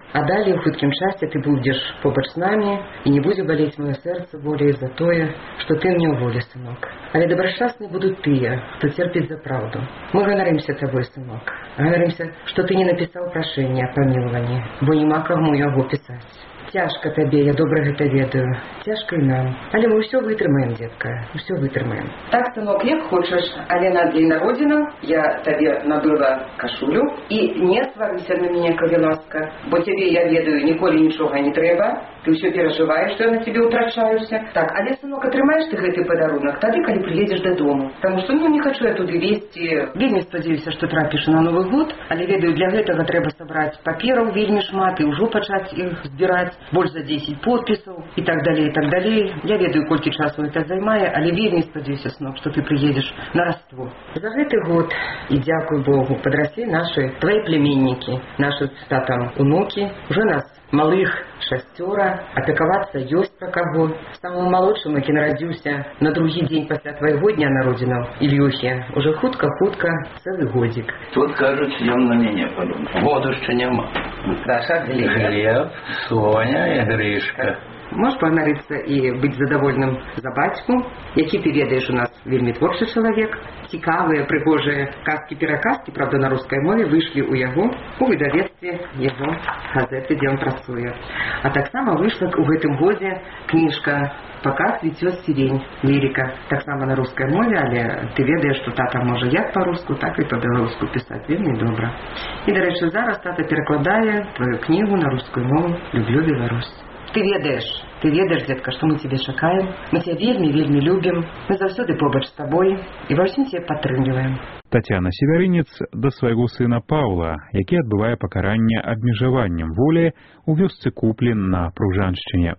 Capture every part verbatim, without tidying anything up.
А далее в хуткім часе ты будешь побач с нами, и не будет болеть мое сердце более за то, что ты мне у воле, сынок. Але добросчастны будут тыя, кто терпит за правду. Мы ганаримся тобой, сынок. Ганаримся, что ты не написал прошение о помиловании, бо нема кому его писать. Цяжка табе, я добра гэта ведаю. Цяжка і нам. Але мы ўсё вытрымаем, детка. Усё вытрымаем. Так, сынок, як хочаш. Але на дзень народзінаў я табе набыла кашулю. І не сварыся на мяне, калі ласка. Бо тебе, я ведаю, ніколі нічога не трэба. Ты ўсё перажываеш, што я на тебе утрачаюся. Так, але, сынок, атрымаеш ты гэты падарунак тады, калі прыедзеш дадому. Таму што ну, не хачу я туды весці. Вельмі спадзяюся, што трапіш на Новы год. Але ведаю, для гэтага трэба сабраць папераў вельмі шмат і ўжо пачаць іх збіраць. Больш за десять подпісаў і так далей, і так далей. Я ведаю, колькі часу это займае, але вельмі спадзяюся, сынок, што ты прыедзеш на Раство. За гэты год, і дзякуй Богу, падраслі нашы твои племеннікі, нашы з татам унукі. Уже нас малых шасцёра, апекавацца ёсць пра каго. Самому малодшаму, які нарадзіўся на другі дзень пасля твайго дня народзінаў, Ільюхе, уже хутка-хутка цэлы годзік. Тут кажуць, ён на мяне падумаў. Году ще няма. Наша Глеб, Соня і Гришка. Можешь паганарыцца і быць задавольным за бацьку, які ты ведаеш у нас вельмі творчы чалавек. Цікавыя, прыгожыя казкі-пераказкі, правда, на рускай мове выйшлі ў яго у выдавецтве яго газеты, дзе ён працуе. А таксама выйшла ў гэтым годзе кніжка «Пока цвітёт сирень», лірика, таксама на рускай мове, але ты ведаеш, што тата можа як па-руску, так і па-беларуску пісаць вельмі добра. І, дарэчы, зараз тата перакладае твою кнігу на рускую мову «Люблю Беларусь». Ты ведаеш, ты ведаеш, дзетка, што мы цябе чакаем. Мы цябе вельмі-вельмі любім. Мы заўсёды побач з табой і ва ўсім цябе падтрымліваем. Тацяна Севярынец да свайго сына Паўла, які адбывае пакаранне абмежаваннем волі у вёсцы Куплін на Пружаншчыне.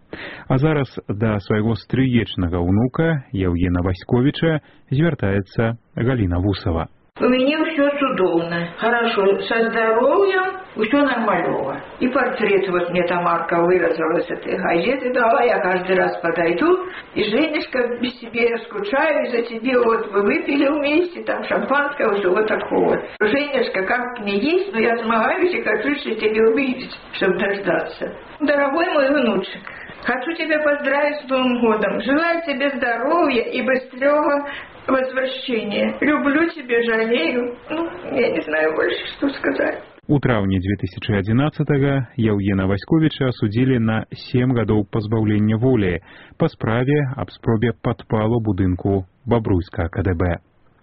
А зараз да свайго стрыечнага ўнука Яўгена Васьковіча звяртаецца Галіна Вусава. У меня все чудовно, хорошо, со здоровьем, все нормально. И портрет вот мне Тамарка вырезала с этой газеты дала, я каждый раз подойду, и Женечка, без тебя я скучаю, за тебе вот мы выпили вместе, там шампанское, все вот такого. Женечка, как мне есть, но я змагаюсь и хочу тебя увидеть, чтобы дождаться. Дорогой мой внучек, хочу тебя поздравить с Новым годом, желаю тебе здоровья и быстрого возвращения. Люблю тебя, жалею. Ну, я не знаю больше, что сказать. У траўні две тысячи одиннадцатого Яўгена Васьковіча асудзілі на сем гадоў пазбаўлення волі па справе аб спробе падпалу будынку Бабруйска КДБ.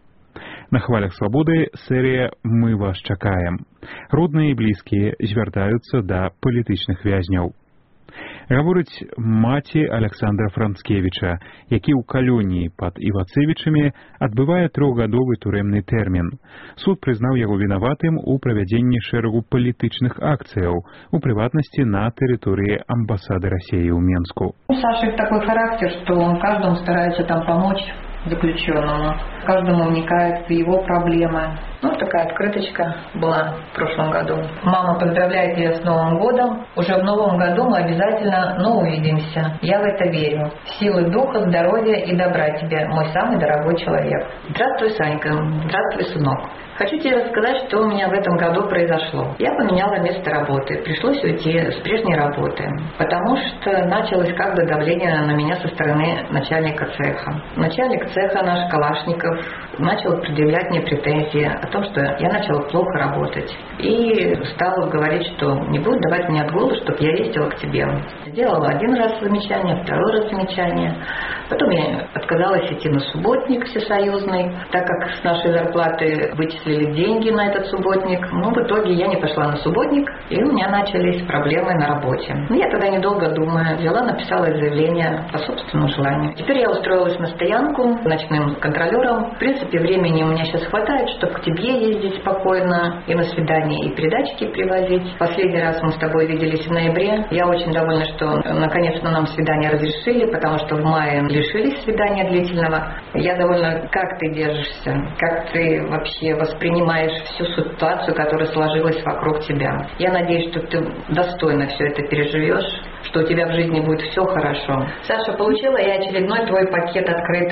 На хвалях свабоды серія «Мы вас чакаем». Родныя і блізкія звяртаюцца да палітычных вязняў. Гаворыць маці Александра Францкевіча, які ў калоніі пад Івацевічамі адбывае трохгадовы турэмны тэрмін. Суд прызнаў яго вінаватым у правядзенні шэрагу палітычных акцыяў, у прыватнасці на тэрыторыі амбасады России ў Менску. У Саши такой характер, что он каждому старается там помочь заключенному, каждому вникает в его проблемы. Ну, такая открыточка была в прошлом году. Мама поздравляет тебя с Новым годом. Уже в Новом году мы обязательно, ну, увидимся. Я в это верю. Силы духа, здоровья и добра тебе, мой самый дорогой человек. Здравствуй, Санька. Здравствуй, сынок. Хочу тебе рассказать, что у меня в этом году произошло. Я поменяла место работы. Пришлось уйти с прежней работы, потому что началось как бы давление на меня со стороны начальника цеха. Начальник цеха наш Калашников начал предъявлять мне претензии о том, что я начала плохо работать. И стал говорить, что не будет давать мне отгулы, чтобы я ездила к тебе. Сделала один раз замечание, второй раз замечание. Потом я отказалась идти на субботник всесоюзный, так как с нашей зарплаты вычислили деньги на этот субботник. Ну, в итоге я не пошла на субботник, и у меня начались проблемы на работе. Ну, я тогда, недолго думая, взяла, написала заявление по собственному желанию. Теперь я устроилась на стоянку ночным контролером. В принципе, времени у меня сейчас хватает, чтобы к тебе ездить спокойно и на свидание, и передатчики привозить. Последний раз мы с тобой виделись в ноябре. Я очень довольна, что наконец-то нам свидание разрешили, потому что в мае лишились свидания длительного. Я довольна, как ты держишься, как ты вообще воспринимаешь всю ситуацию, которая сложилась вокруг тебя. Я надеюсь, что ты достойно все это переживешь, что у тебя в жизни будет все хорошо. Саша, получила я очередной твой пакет открыток, который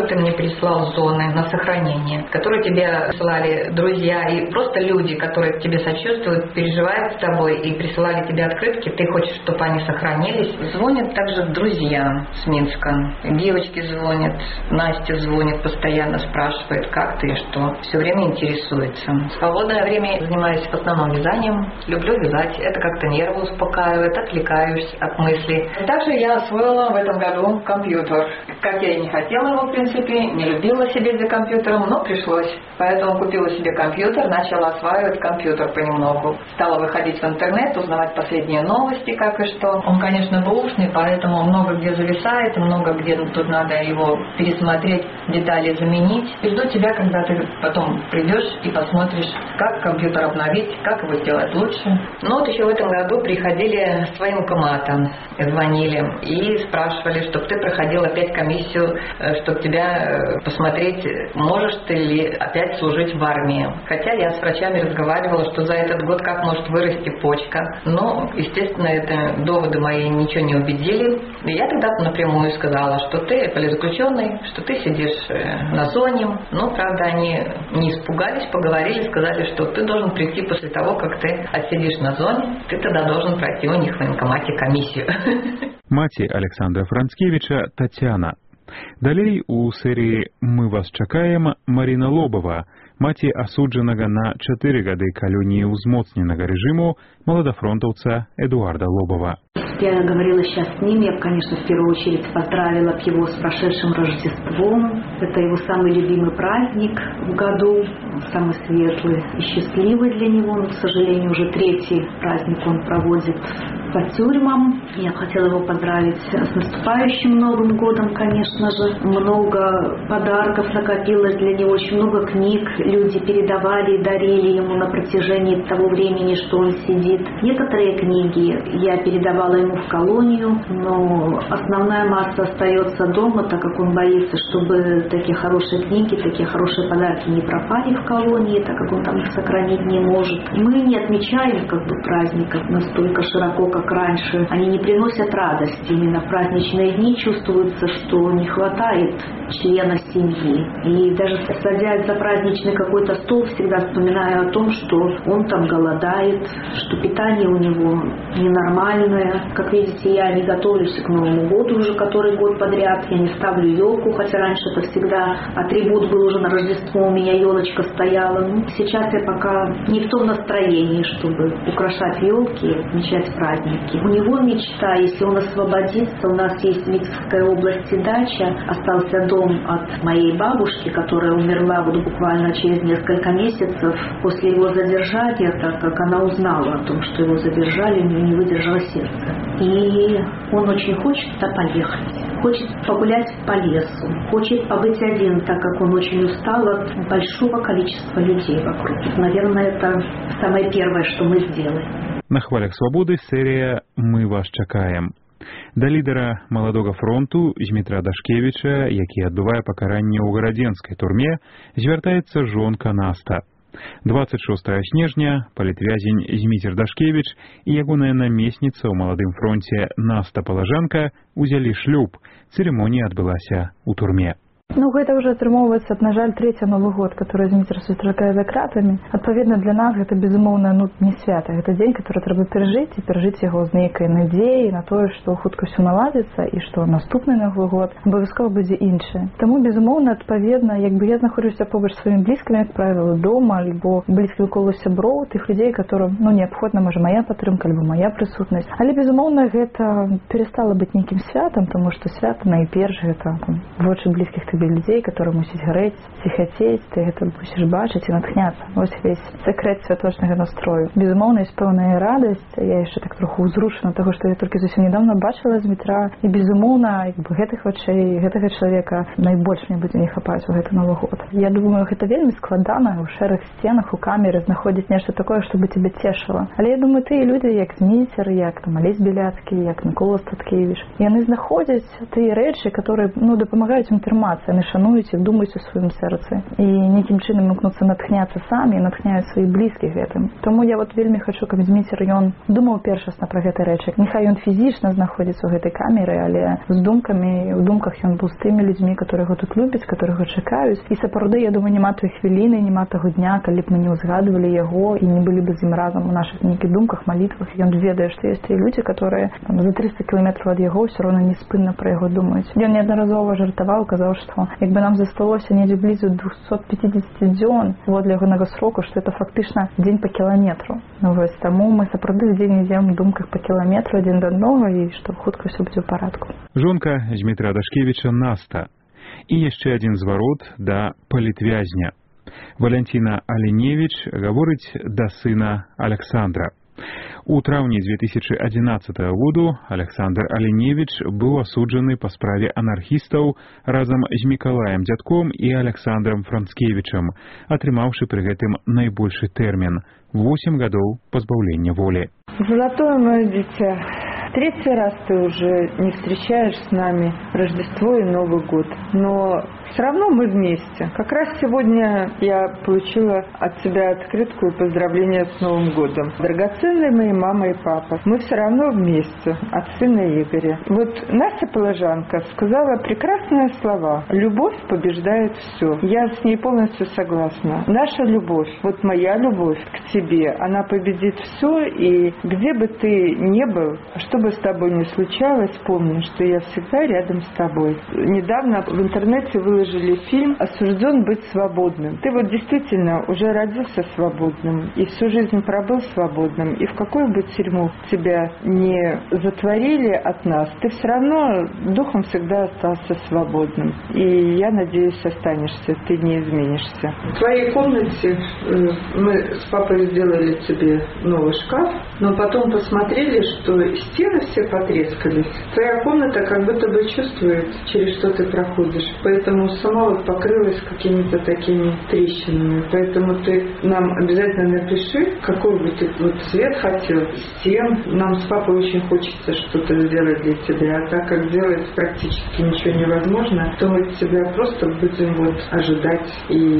которые ты мне прислал зоны на сохранение, которые тебе присылали друзья и просто люди, которые тебе сочувствуют, переживают с тобой и присылали тебе открытки, ты хочешь, чтобы они сохранились. Звонят также друзья с Минска. Девочки звонят, Настя звонит, постоянно спрашивает, как ты и что. Все время интересуется. В свободное время занимаюсь в основном вязанием. Люблю вязать. Это как-то нервы успокаивает, отвлекаюсь от мыслей. Также я освоила в этом году компьютер. Как я и не хотела его, в принципе, не любила сидеть за компьютером, но пришлось. Поэтому купила себе компьютер, начала осваивать компьютер понемногу. Стала выходить в интернет, узнавать последние новости, как и что. Он, конечно, бэушный, поэтому много где зависает, много где тут надо его пересмотреть, детали заменить. И жду тебя, когда ты потом придешь и посмотришь, как компьютер обновить, как его сделать лучше. Ну вот еще в этом году приходили с военкомата, звонили и спрашивали, чтобы ты проходил опять комиссию, чтобы тебя посмотреть, можешь ты ли опять служить в армии. Хотя я с врачами разговаривала, что за этот год как может вырасти почка. Но, естественно, это доводы мои ничего не убедили. И я тогда напрямую сказала, что ты политзаключенный, что ты сидишь на зоне. Но, правда, они не испугались, поговорили, сказали, что ты должен прийти после того, как ты отсидишь на зоне, ты тогда должен пройти у них в военкомате комиссию. Маці Александра Францкевича Тацяна. Далей у серыі «Мы вас чакаем» Марина Лобова, маці асуджанага на чатыры гады калоніі ўзмоцненага рэжыму маладафронтаўца Эдуарда Лобова. Я говорила сейчас с ним, я, конечно, в первую очередь поздравила его с прошедшим Рождеством. Это его самый любимый праздник в году, самый светлый и счастливый для него. Но, к сожалению, уже третий праздник он проводит по тюрьмам. Я хотела его поздравить с наступающим Новым годом, конечно же. Много подарков накопилось для него, очень много книг люди передавали и дарили ему на протяжении того времени, что он сидит. Некоторые книги я передавала ему в колонию, но основная масса остается дома, так как он боится, чтобы такие хорошие книги, такие хорошие подарки не пропали в колонии, так как он там их сохранить не может. Мы не отмечаем как бы праздников настолько широко, как раньше. Они не приносят радости. Именно в праздничные дни чувствуется, что не хватает члена семьи. И даже садясь за праздничный какой-то стол, всегда вспоминаю о том, что он там голодает, что питание у него ненормальное. Как видите, я не готовлюсь к Новому году уже который год подряд. Я не ставлю елку, хотя раньше это всегда атрибут был, уже на Рождество у меня елочка стояла. Ну, сейчас я пока не в том настроении, чтобы украшать елки и отмечать праздники. У него мечта, если он освободится, у нас есть в Витебской области дача, остался дом от моей бабушки, которая умерла вот буквально через несколько месяцев после его задержания, так как она узнала о том, что его задержали, у нее не выдержало сердце. И он очень хочет туда поехать. Хочет погулять по лесу. Хочет побыть один, так как он очень устал от большого количества людей вокруг. Наверное, это самое первое, что мы сделаем. На хвалях свабоды серія «Мы вас чакаем». Да лідара маладога фронту Змітра Дашкевіча, які адбывае пакаранне ў гарадзенскай турме, звяртаецца жонка Наста. двадцать шостого снежня палітвязень Зміцер Дашкевіч і ягоная намесніца ў маладым фронце Наста Палажанка узялі шлюб. Цырымонія адбылася ў турме. Ну, гэта ўжо атрымоўваецца, на жаль, трэці Новы год, который Зміцер сустракае за кратамі. Адпаведна, для нас гэта, безумоўна, ну, не свята. Гэта дзень, который трэба перажыць і перажыць яго з нейкай надзеяй на тое, што хутка ўсё наладзіцца і што наступны Новы год абавязкова будзе іншы. Таму, безумоўна, адпаведна, як бы я знаходжуся побач з сваімі блізкімі, як правіла, дома, альбо блізкіх колу сяброў, тых людзей, которым, ну, неабходна, можа, моя падтрымка, альбо моя прысутнасць. Але, безумоўна, гэта перастала быць нейкім святам, таму што свята найперш гэта там, вочы блізкіх табе людей, которые мусіць гарэць, ціхацець, ты гэта мусіш бачыць і натхняцца. Вось весь секрет святочнага настрою. Безумоўна, ёсць пэўная радасць. Я яшчэ так троху ўзрушана таго, што я толькі зусім недавно бачыла Змітра. І безумоўна, як бы гэтых вачэй, гэтага чалавека найбольш мне будзе не хапаць у гэты Новы год. Я думаю, гэта вельмі складана ў шэрых сценах, у камеры знаходзіць нешта такое, што бы цябе цешыла. Але я думаю, тыя людзі, як Зміцер, як там Алесь Беляцкі, як Мікола Статкевіч, яны знаходзяць тыя рэчы, которые, ну, дапамагаюць ім трымацца. яны шануюць іх, думаюць у сваім сэрцы і нейкім чынам імкнуцца натхняцца самі і натхняюць сваіх блізкіх гэтым. Тому я вот вельмі хочу, каб Дзміцер ён думаў першасна пра гэты рэчы. Няхай ён фізічна знаходзіцца ў гэтай камеры, але з думкамі, у думках ён быў з тымі людзьмі, которые яго тут любяць, которые яго чакаюць. І сапраўды, я думаю, няма той хвіліны, няма таго дня, калі б мы не ўзгадвалі яго і не былі бы з ім разам у нашых нейкіх думках, малітвах. Ён ведае, што ёсць тыя людзі, которые там, за трыста кіламетраў ад яго ўсё роўна неспынна пра яго думаюць. Ён неаднаразова жартаваў, казаў, што як бы нам засталося недзе блізу двухсот пятидесяти дзён водля ягонага сроку, што это фактычна дзень па кіламетру. Ну вось таму мы сапраўды дзень ідзем у думках па кіламетру адзін да аднаго і што хутка ўсё будзе ў парадку. Жонка Дзмітрия Дашкевіча Наста. І яшчэ адзін зварот да палітвязня. Валянціна Аленевіч гаворыць да сына Александра. У траўні две тысячи одиннадцатого году Александр Аленевич быў асуджаны па справе анархістаў разам з Мікалаем Дзядком і Александром Францкевічам, атрымаўшы пры гэтым найбольшы тэрмін – восемь гадоў пазбаўлення волі. Золотое мое дитя, третий раз ты уже не встречаешь с нами Рождество и Новый год, но все равно мы вместе. Как раз сегодня я получила от тебя открытку и поздравления с Новым годом. Драгоценные мои мама и папа, мы все равно вместе, от сына Игоря. Вот Настя Положанка сказала прекрасные слова. Любовь побеждает все. Я с ней полностью согласна. Наша любовь, вот моя любовь к тебе, она победит все, и где бы ты ни был, что бы с тобой ни случалось, помни, что я всегда рядом с тобой. Недавно в интернете выложили фильм «Осужден быть свободным». Ты вот действительно уже родился свободным и всю жизнь пробыл свободным. И в какую бы тюрьму тебя не затворили от нас, ты все равно духом всегда остался свободным. И я надеюсь, останешься, ты не изменишься. В твоей комнате мы с папой сделали тебе новый шкаф, но потом посмотрели, что стены все потрескались. Твоя комната как будто бы чувствует, через что ты проходишь. Поэтому сама вот покрылась какими-то такими трещинами. Поэтому ты нам обязательно напиши, какой бы ты вот цвет хотел, стен. Нам с папой очень хочется что-то сделать для тебя. А так как делать практически ничего невозможно, то мы тебя просто будем вот ожидать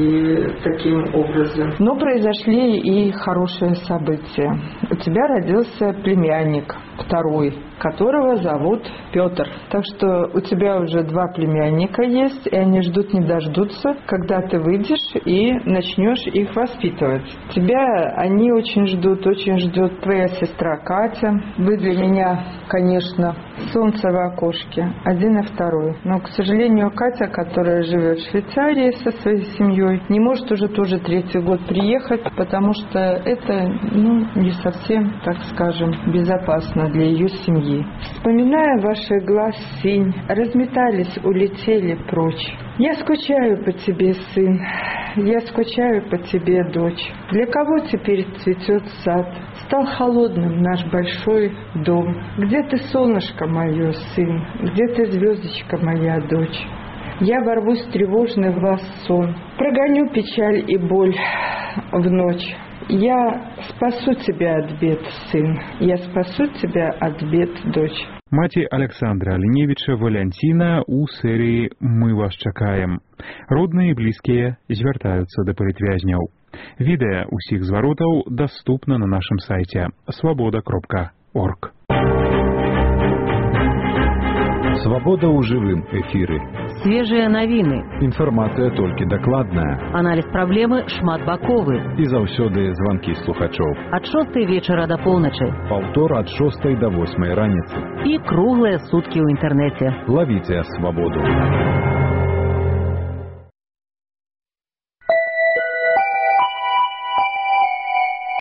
и таким образом. Но произошли и хорошие события. У тебя родился племянник, второй, которого зовут Петр. Так что у тебя уже два племянника есть, и они ждут не дождутся, когда ты выйдешь и начнешь их воспитывать. Тебя они очень ждут, очень ждет твоя сестра Катя. Вы для меня, конечно, солнце в окошке, один и второй. Но, к сожалению, Катя, которая живет в Швейцарии со своей семьей, не может уже тоже третий год приехать, потому что это ну, не совсем, так скажем, безопасно для ее семьи. Вспоминая ваши глаз синь, разметались, улетели прочь. Я скучаю по тебе, сын, я скучаю по тебе, дочь. Для кого теперь цветет сад? Стал холодным наш большой дом. Где ты, солнышко мое, сын? Где ты, звездочка моя, дочь? Я ворвусь тревожный в вас сон, прогоню печаль и боль в ночь. Я спасу тебя от бед, сын, я спасу тебя от бед, дочь. Маці Александра Аленевіча Валянціна ў серыі «Мы вас чакаем». Родныя і блізкія звяртаюцца да палітвязняў. Відэа ўсіх зваротаў даступна на нашым сайце свабода кропка орг. Свобода ў жывым эфіры. Свежие навіны. Інфармацыя толькі дакладная. Аналіз праблемы шматбаковы. І заўсёды званкі слухачоў. Ад шостай вечара да поўначы. Паўтор ад шостай да восьмай раніцы. І круглыя суткі ў інтэрнэце. Лавіце свабоду.